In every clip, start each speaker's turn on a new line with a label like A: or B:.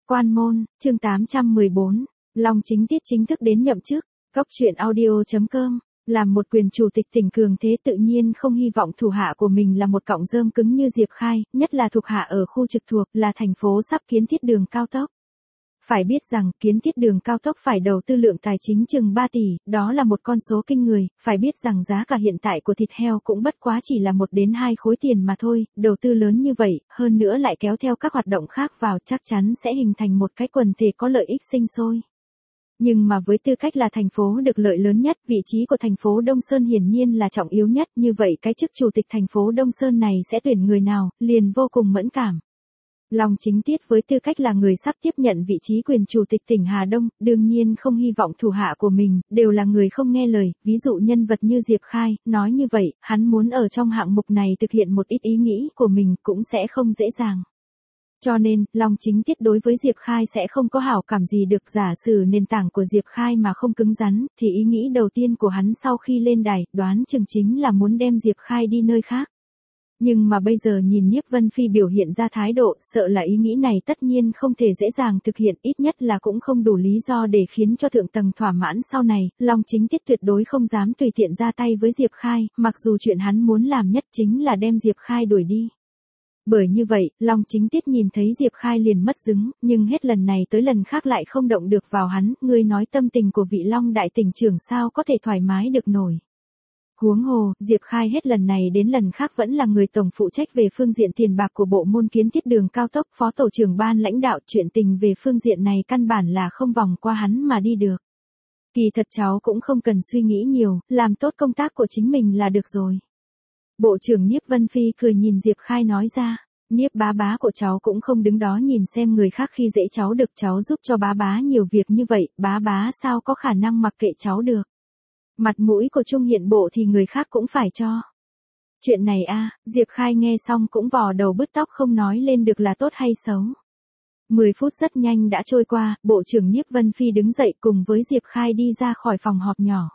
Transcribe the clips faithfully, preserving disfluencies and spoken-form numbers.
A: Quan môn, chương tám trăm mười bốn, Long Chính Tiết chính thức đến nhậm chức. Góc truyện audio chấm com, làm một quyền chủ tịch tỉnh cường thế tự nhiên không hy vọng thủ hạ của mình là một cọng rơm cứng như Diệp Khai, nhất là thuộc hạ ở khu trực thuộc là thành phố sắp kiến thiết đường cao tốc. Phải biết rằng kiến thiết đường cao tốc phải đầu tư lượng tài chính chừng ba tỷ, đó là một con số kinh người, phải biết rằng giá cả hiện tại của thịt heo cũng bất quá chỉ là một đến hai khối tiền mà thôi, đầu tư lớn như vậy, hơn nữa lại kéo theo các hoạt động khác vào chắc chắn sẽ hình thành một cái quần thể có lợi ích sinh sôi. Nhưng mà với tư cách là thành phố được lợi lớn nhất, vị trí của thành phố Đông Sơn hiển nhiên là trọng yếu nhất, như vậy cái chức chủ tịch thành phố Đông Sơn này sẽ tuyển người nào, liền vô cùng mẫn cảm. Long Chính Tiết với tư cách là người sắp tiếp nhận vị trí quyền chủ tịch tỉnh Hà Đông, đương nhiên không hy vọng thủ hạ của mình đều là người không nghe lời, ví dụ nhân vật như Diệp Khai, nói như vậy, hắn muốn ở trong hạng mục này thực hiện một ít ý nghĩ của mình cũng sẽ không dễ dàng. Cho nên, Long Chính Tiết đối với Diệp Khai sẽ không có hảo cảm gì được, giả sử nền tảng của Diệp Khai mà không cứng rắn, thì ý nghĩ đầu tiên của hắn sau khi lên đài, đoán chừng chính là muốn đem Diệp Khai đi nơi khác. Nhưng mà bây giờ nhìn Nhiếp Vân Phi biểu hiện ra thái độ, sợ là ý nghĩ này tất nhiên không thể dễ dàng thực hiện, ít nhất là cũng không đủ lý do để khiến cho thượng tầng thỏa mãn sau này, Long Chính Tiết tuyệt đối không dám tùy tiện ra tay với Diệp Khai, mặc dù chuyện hắn muốn làm nhất chính là đem Diệp Khai đuổi đi. Bởi như vậy, Long Chính Tiết nhìn thấy Diệp Khai liền mất hứng, nhưng hết lần này tới lần khác lại không động được vào hắn, ngươi nói tâm tình của vị Long đại tỉnh trưởng sao có thể thoải mái được nổi. Huống hồ, Diệp Khai hết lần này đến lần khác vẫn là người tổng phụ trách về phương diện tiền bạc của bộ môn kiến thiết đường cao tốc, phó tổ trưởng ban lãnh đạo, chuyện tình về phương diện này căn bản là không vòng qua hắn mà đi được. Kỳ thật cháu cũng không cần suy nghĩ nhiều, làm tốt công tác của chính mình là được rồi. Bộ trưởng Nhiếp Vân Phi cười nhìn Diệp Khai nói ra, Nhiếp bá bá của cháu cũng không đứng đó nhìn xem người khác khi dễ cháu được, cháu giúp cho bá bá nhiều việc như vậy, bá bá sao có khả năng mặc kệ cháu được. Mặt mũi của Trung Hiện Bộ thì người khác cũng phải cho. Chuyện này a, Diệp Khai nghe xong cũng vò đầu bứt tóc không nói lên được là tốt hay xấu. Mười phút rất nhanh đã trôi qua, Bộ trưởng Nhiếp Vân Phi đứng dậy cùng với Diệp Khai đi ra khỏi phòng họp nhỏ.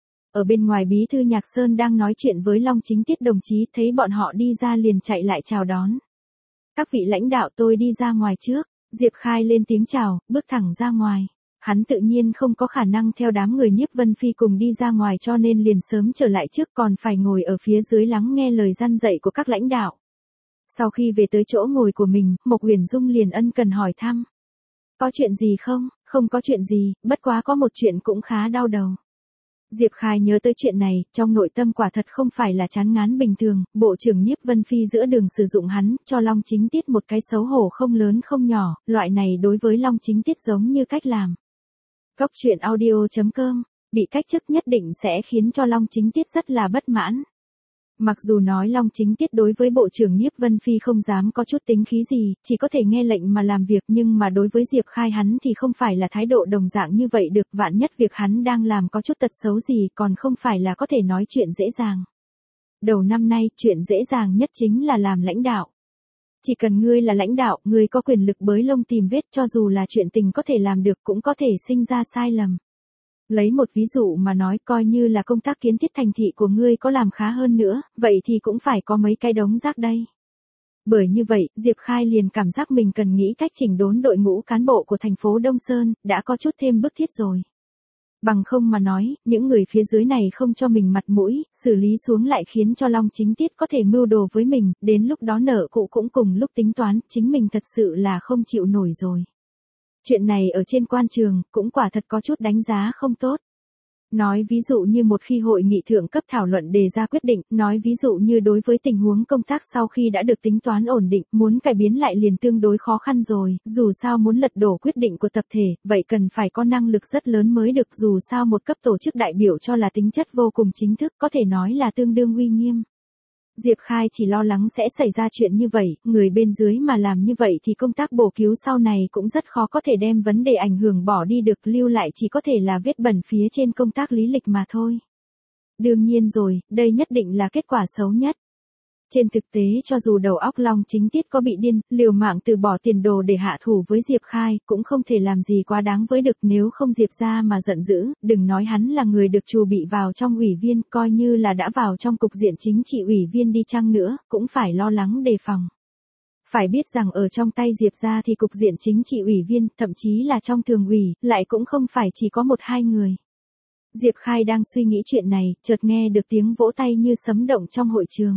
A: Ở bên ngoài Bí thư Nhạc Sơn đang nói chuyện với Long Chính Tiết đồng chí, thấy bọn họ đi ra liền chạy lại chào đón. Các vị lãnh đạo, tôi đi ra ngoài trước. Diệp Khai lên tiếng chào, bước thẳng ra ngoài. Hắn tự nhiên không có khả năng theo đám người Nhiếp Vân Phi cùng đi ra ngoài, cho nên liền sớm trở lại trước, còn phải ngồi ở phía dưới lắng nghe lời răn dạy của các lãnh đạo. Sau khi về tới chỗ ngồi của mình, Mộc Huyền Dung liền ân cần hỏi thăm. Có chuyện gì không? Không có chuyện gì, bất quá có một chuyện cũng khá đau đầu. Diệp Khai nhớ tới chuyện này, trong nội tâm quả thật không phải là chán ngán bình thường, Bộ trưởng Nhiếp Vân Phi giữa đường sử dụng hắn, cho Long Chính Tiết một cái xấu hổ không lớn không nhỏ, loại này đối với Long Chính Tiết giống như cách làm. Góc truyện audio chấm com, bị cách chức nhất định sẽ khiến cho Long Chính Tiết rất là bất mãn. Mặc dù nói Long Chính Tiết đối với Bộ trưởng Nhiếp Vân Phi không dám có chút tính khí gì, chỉ có thể nghe lệnh mà làm việc, nhưng mà đối với Diệp Khai hắn thì không phải là thái độ đồng dạng như vậy được, vạn nhất việc hắn đang làm có chút tật xấu gì còn không phải là có thể nói chuyện dễ dàng. Đầu năm nay, chuyện dễ dàng nhất chính là làm lãnh đạo. Chỉ cần ngươi là lãnh đạo, ngươi có quyền lực bới lông tìm vết, cho dù là chuyện tình có thể làm được cũng có thể sinh ra sai lầm. Lấy một ví dụ mà nói, coi như là công tác kiến thiết thành thị của ngươi có làm khá hơn nữa, vậy thì cũng phải có mấy cái đống rác đây. Bởi như vậy, Diệp Khai liền cảm giác mình cần nghĩ cách chỉnh đốn đội ngũ cán bộ của thành phố Đông Sơn, đã có chút thêm bức thiết rồi. Bằng không mà nói, những người phía dưới này không cho mình mặt mũi, xử lý xuống lại khiến cho Long Chính Tiết có thể mưu đồ với mình, đến lúc đó nợ cụ cũng cùng lúc tính toán, chính mình thật sự là không chịu nổi rồi. Chuyện này ở trên quan trường, cũng quả thật có chút đánh giá không tốt. Nói ví dụ như một khi hội nghị thượng cấp thảo luận đề ra quyết định, nói ví dụ như đối với tình huống công tác sau khi đã được tính toán ổn định, muốn cải biến lại liền tương đối khó khăn rồi, dù sao muốn lật đổ quyết định của tập thể, vậy cần phải có năng lực rất lớn mới được, dù sao một cấp tổ chức đại biểu cho là tính chất vô cùng chính thức, có thể nói là tương đương uy nghiêm. Diệp Khai chỉ lo lắng sẽ xảy ra chuyện như vậy, người bên dưới mà làm như vậy thì công tác bổ cứu sau này cũng rất khó có thể đem vấn đề ảnh hưởng bỏ đi được, lưu lại chỉ có thể là vết bẩn phía trên công tác lý lịch mà thôi. Đương nhiên rồi, đây nhất định là kết quả xấu nhất. Trên thực tế cho dù đầu óc Long Chính Tiết có bị điên, liều mạng từ bỏ tiền đồ để hạ thủ với Diệp Khai, cũng không thể làm gì quá đáng với được, nếu không Diệp ra mà giận dữ, đừng nói hắn là người được trù bị vào trong ủy viên, coi như là đã vào trong cục diện chính trị ủy viên đi chăng nữa, cũng phải lo lắng đề phòng. Phải biết rằng ở trong tay Diệp gia thì cục diện chính trị ủy viên, thậm chí là trong thường ủy, lại cũng không phải chỉ có một hai người. Diệp Khai đang suy nghĩ chuyện này, chợt nghe được tiếng vỗ tay như sấm động trong hội trường.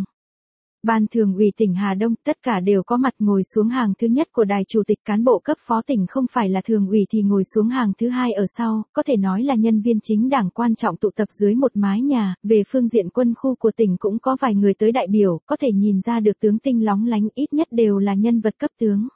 A: Ban thường ủy tỉnh Hà Đông, tất cả đều có mặt ngồi xuống hàng thứ nhất của đài chủ tịch, cán bộ cấp phó tỉnh không phải là thường ủy thì ngồi xuống hàng thứ hai ở sau, có thể nói là nhân viên chính đảng quan trọng tụ tập dưới một mái nhà. Về phương diện quân khu của tỉnh cũng có vài người tới đại biểu, có thể nhìn ra được tướng tinh lóng lánh, ít nhất đều là nhân vật cấp tướng.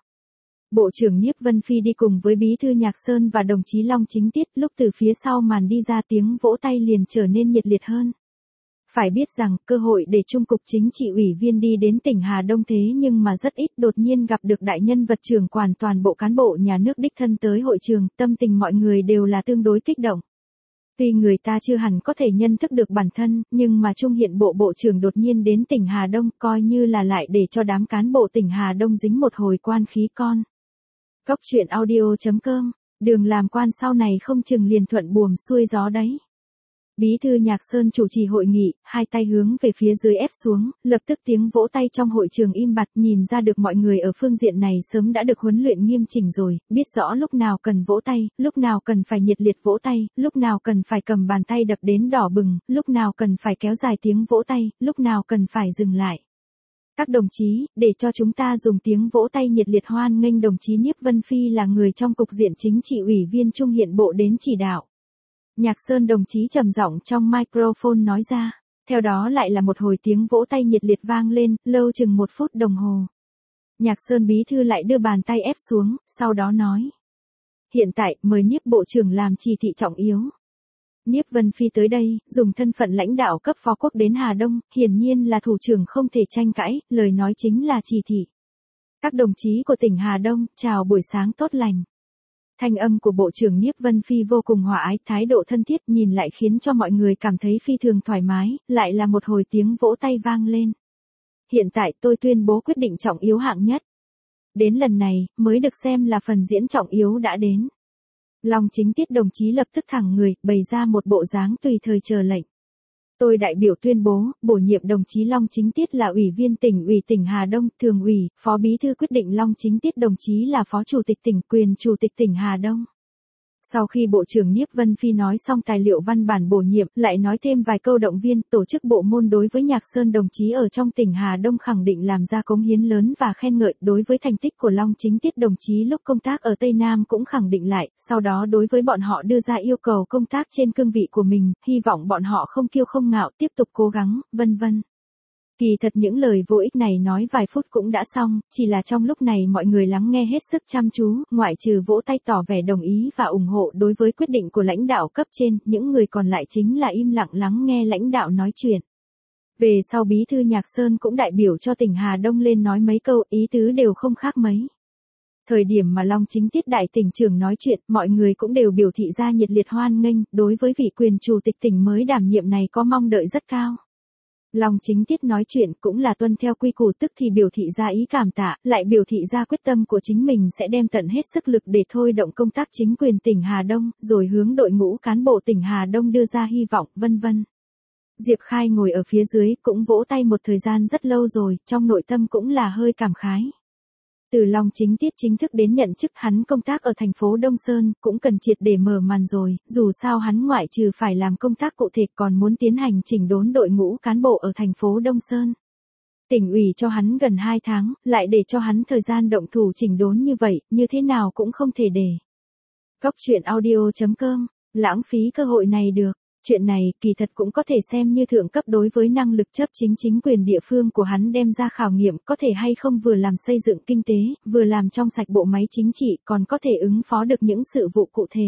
A: Bộ trưởng Nhiếp Vân Phi đi cùng với bí thư Nhạc Sơn và đồng chí Long Chính Tiết, lúc từ phía sau màn đi ra tiếng vỗ tay liền trở nên nhiệt liệt hơn. Phải biết rằng, cơ hội để Trung cục chính trị ủy viên đi đến tỉnh Hà Đông thế nhưng mà rất ít, đột nhiên gặp được đại nhân vật trưởng quản toàn bộ cán bộ nhà nước đích thân tới hội trường, tâm tình mọi người đều là tương đối kích động. Tuy người ta chưa hẳn có thể nhận thức được bản thân, nhưng mà Trung hiện bộ bộ trưởng đột nhiên đến tỉnh Hà Đông, coi như là lại để cho đám cán bộ tỉnh Hà Đông dính một hồi quan khí con. Cốc truyện audio chấm com, đường làm quan sau này không chừng liền thuận buồm xuôi gió đấy. Bí thư Nhạc Sơn chủ trì hội nghị, hai tay hướng về phía dưới ép xuống, lập tức tiếng vỗ tay trong hội trường im bặt, nhìn ra được mọi người ở phương diện này sớm đã được huấn luyện nghiêm chỉnh rồi, biết rõ lúc nào cần vỗ tay, lúc nào cần phải nhiệt liệt vỗ tay, lúc nào cần phải cầm bàn tay đập đến đỏ bừng, lúc nào cần phải kéo dài tiếng vỗ tay, lúc nào cần phải dừng lại. Các đồng chí, để cho chúng ta dùng tiếng vỗ tay nhiệt liệt hoan nghênh đồng chí Nhiếp Vân Phi là người trong cục diện chính trị ủy viên Trung hiện bộ đến chỉ đạo. Nhạc Sơn đồng chí trầm giọng trong microphone nói ra, theo đó lại là một hồi tiếng vỗ tay nhiệt liệt vang lên, lâu chừng một phút đồng hồ. Nhạc Sơn bí thư lại đưa bàn tay ép xuống, sau đó nói. Hiện tại, mời Nhiếp bộ trưởng làm chỉ thị trọng yếu. Nhiếp Vân Phi tới đây, dùng thân phận lãnh đạo cấp phó quốc đến Hà Đông, hiển nhiên là thủ trưởng không thể tranh cãi, lời nói chính là chỉ thị. Các đồng chí của tỉnh Hà Đông, chào buổi sáng tốt lành. Thanh âm của Bộ trưởng Nhiếp Vân Phi vô cùng hòa ái, thái độ thân thiết nhìn lại khiến cho mọi người cảm thấy phi thường thoải mái, lại là một hồi tiếng vỗ tay vang lên. Hiện tại tôi tuyên bố quyết định trọng yếu hạng nhất. Đến lần này, mới được xem là phần diễn trọng yếu đã đến. Long Chính Tiết đồng chí lập tức thẳng người, bày ra một bộ dáng tùy thời chờ lệnh. Tôi đại biểu tuyên bố, bổ nhiệm đồng chí Long Chính Tiết là ủy viên tỉnh ủy tỉnh Hà Đông, thường ủy, phó bí thư quyết định Long Chính Tiết đồng chí là phó chủ tịch tỉnh, quyền chủ tịch tỉnh Hà Đông. Sau khi Bộ trưởng Nhiếp Vân Phi nói xong tài liệu văn bản bổ nhiệm, lại nói thêm vài câu động viên, tổ chức bộ môn đối với Nhạc Sơn đồng chí ở trong tỉnh Hà Đông khẳng định làm ra cống hiến lớn và khen ngợi, đối với thành tích của Long Chính Tiết đồng chí lúc công tác ở Tây Nam cũng khẳng định lại, sau đó đối với bọn họ đưa ra yêu cầu công tác trên cương vị của mình, hy vọng bọn họ không kiêu không ngạo, tiếp tục cố gắng, vân vân. Kỳ thật những lời vô ích này nói vài phút cũng đã xong, chỉ là trong lúc này mọi người lắng nghe hết sức chăm chú, ngoại trừ vỗ tay tỏ vẻ đồng ý và ủng hộ đối với quyết định của lãnh đạo cấp trên, những người còn lại chính là im lặng lắng nghe lãnh đạo nói chuyện. Về sau bí thư Nhạc Sơn cũng đại biểu cho tỉnh Hà Đông lên nói mấy câu, ý tứ đều không khác mấy. Thời điểm mà Long Chính Tiết đại tỉnh trưởng nói chuyện, mọi người cũng đều biểu thị ra nhiệt liệt hoan nghênh, đối với vị quyền chủ tịch tỉnh mới đảm nhiệm này có mong đợi rất cao. Long Chính Tiết nói chuyện cũng là tuân theo quy củ, tức thì biểu thị ra ý cảm tạ, lại biểu thị ra quyết tâm của chính mình sẽ đem tận hết sức lực để thôi động công tác chính quyền tỉnh Hà Đông, rồi hướng đội ngũ cán bộ tỉnh Hà Đông đưa ra hy vọng, vân vân. Diệp Khai ngồi ở phía dưới cũng vỗ tay một thời gian rất lâu rồi, trong nội tâm cũng là hơi cảm khái. Từ Long Chính Tiết chính thức đến nhận chức, hắn công tác ở thành phố Đông Sơn, cũng cần triệt để mở màn rồi, dù sao hắn ngoại trừ phải làm công tác cụ thể còn muốn tiến hành chỉnh đốn đội ngũ cán bộ ở thành phố Đông Sơn. Tỉnh ủy cho hắn gần hai tháng, lại để cho hắn thời gian động thủ chỉnh đốn như vậy, như thế nào cũng không thể để. Cốc truyện audio chấm com, lãng phí cơ hội này được. Chuyện này, kỳ thật cũng có thể xem như thượng cấp đối với năng lực chấp chính chính quyền địa phương của hắn đem ra khảo nghiệm, có thể hay không vừa làm xây dựng kinh tế, vừa làm trong sạch bộ máy chính trị, còn có thể ứng phó được những sự vụ cụ thể.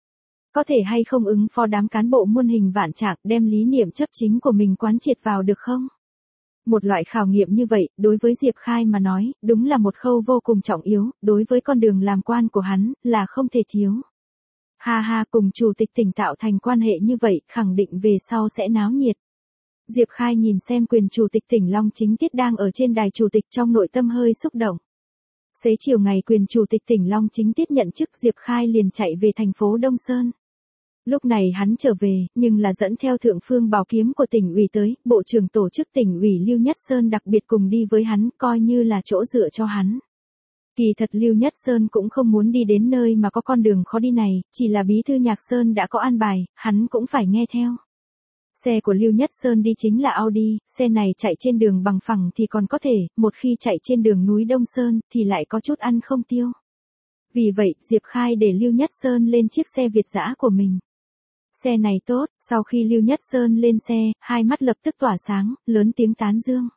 A: Có thể hay không ứng phó đám cán bộ muôn hình vạn trạng, đem lý niệm chấp chính của mình quán triệt vào được không? Một loại khảo nghiệm như vậy, đối với Diệp Khai mà nói, đúng là một khâu vô cùng trọng yếu, đối với con đường làm quan của hắn, là không thể thiếu. Ha ha, cùng chủ tịch tỉnh tạo thành quan hệ như vậy, khẳng định về sau sẽ náo nhiệt. Diệp Khai nhìn xem quyền chủ tịch tỉnh Long Chính Tiết đang ở trên đài chủ tịch, trong nội tâm hơi xúc động. Xế chiều ngày quyền chủ tịch tỉnh Long Chính Tiết nhận chức, Diệp Khai liền chạy về thành phố Đông Sơn. Lúc này hắn trở về, nhưng là dẫn theo thượng phương bảo kiếm của tỉnh ủy tới, bộ trưởng tổ chức tỉnh ủy Lưu Nhất Sơn đặc biệt cùng đi với hắn, coi như là chỗ dựa cho hắn. Kỳ thật Lưu Nhất Sơn cũng không muốn đi đến nơi mà có con đường khó đi này, chỉ là bí thư Nhạc Sơn đã có an bài, hắn cũng phải nghe theo. Xe của Lưu Nhất Sơn đi chính là Audi, xe này chạy trên đường bằng phẳng thì còn có thể, một khi chạy trên đường núi Đông Sơn thì lại có chút ăn không tiêu. Vì vậy, Diệp Khai để Lưu Nhất Sơn lên chiếc xe Việt dã của mình. Xe này tốt, sau khi Lưu Nhất Sơn lên xe, hai mắt lập tức tỏa sáng, lớn tiếng tán dương.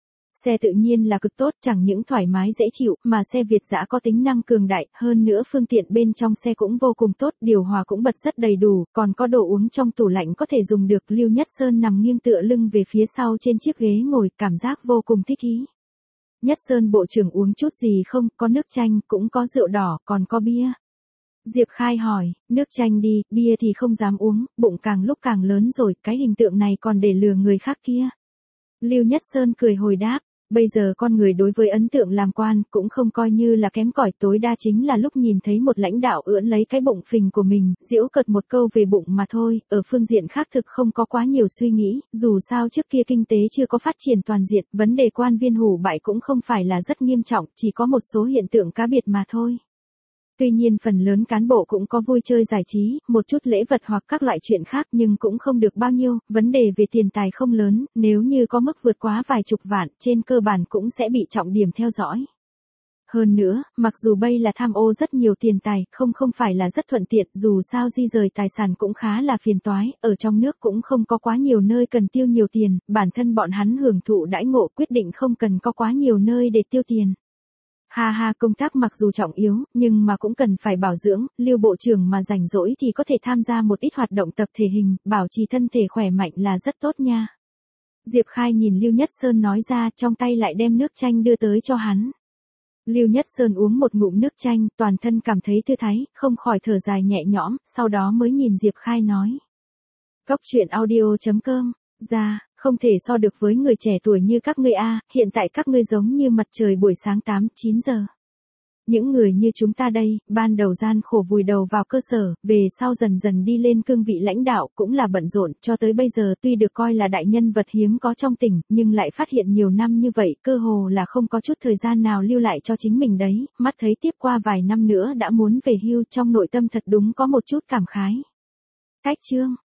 A: Xe tự nhiên là cực tốt, chẳng những thoải mái dễ chịu, mà xe Việt dã có tính năng cường đại, hơn nữa phương tiện bên trong xe cũng vô cùng tốt, điều hòa cũng bật rất đầy đủ, còn có đồ uống trong tủ lạnh có thể dùng được. Lưu Nhất Sơn nằm nghiêng tựa lưng về phía sau trên chiếc ghế ngồi, cảm giác vô cùng thích ý. Nhất Sơn bộ trưởng uống chút gì không, có nước chanh, cũng có rượu đỏ, còn có bia. Diệp Khai hỏi, nước chanh đi, bia thì không dám uống, bụng càng lúc càng lớn rồi, cái hình tượng này còn để lừa người khác kia. Lưu Nhất Sơn cười hồi đáp, bây giờ con người đối với ấn tượng làm quan cũng không coi như là kém cỏi, tối đa chính là lúc nhìn thấy một lãnh đạo ưỡn lấy cái bụng phình của mình, giễu cợt một câu về bụng mà thôi, ở phương diện khác thực không có quá nhiều suy nghĩ, dù sao trước kia kinh tế chưa có phát triển toàn diện, vấn đề quan viên hủ bại cũng không phải là rất nghiêm trọng, chỉ có một số hiện tượng cá biệt mà thôi. Tuy nhiên phần lớn cán bộ cũng có vui chơi giải trí, một chút lễ vật hoặc các loại chuyện khác nhưng cũng không được bao nhiêu, vấn đề về tiền tài không lớn, nếu như có mức vượt quá vài chục vạn, trên cơ bản cũng sẽ bị trọng điểm theo dõi. Hơn nữa, mặc dù bây là tham ô rất nhiều tiền tài, không không phải là rất thuận tiện, dù sao di rời tài sản cũng khá là phiền toái, ở trong nước cũng không có quá nhiều nơi cần tiêu nhiều tiền, bản thân bọn hắn hưởng thụ đãi ngộ quyết định không cần có quá nhiều nơi để tiêu tiền. Ha ha, công tác mặc dù trọng yếu, nhưng mà cũng cần phải bảo dưỡng, Lưu bộ trưởng mà rảnh rỗi thì có thể tham gia một ít hoạt động tập thể hình, bảo trì thân thể khỏe mạnh là rất tốt nha. Diệp Khai nhìn Lưu Nhất Sơn nói ra, trong tay lại đem nước chanh đưa tới cho hắn. Lưu Nhất Sơn uống một ngụm nước chanh, toàn thân cảm thấy thư thái, không khỏi thở dài nhẹ nhõm, sau đó mới nhìn Diệp Khai nói. Cốc truyện audio chấm com, ra, không thể so được với người trẻ tuổi như các ngươi a, hiện tại các ngươi giống như mặt trời buổi sáng tám, chín giờ. Những người như chúng ta đây, ban đầu gian khổ vùi đầu vào cơ sở, về sau dần dần đi lên cương vị lãnh đạo, cũng là bận rộn, cho tới bây giờ tuy được coi là đại nhân vật hiếm có trong tỉnh, nhưng lại phát hiện nhiều năm như vậy, cơ hồ là không có chút thời gian nào lưu lại cho chính mình đấy, mắt thấy tiếp qua vài năm nữa đã muốn về hưu, trong nội tâm thật đúng có một chút cảm khái. Cách chương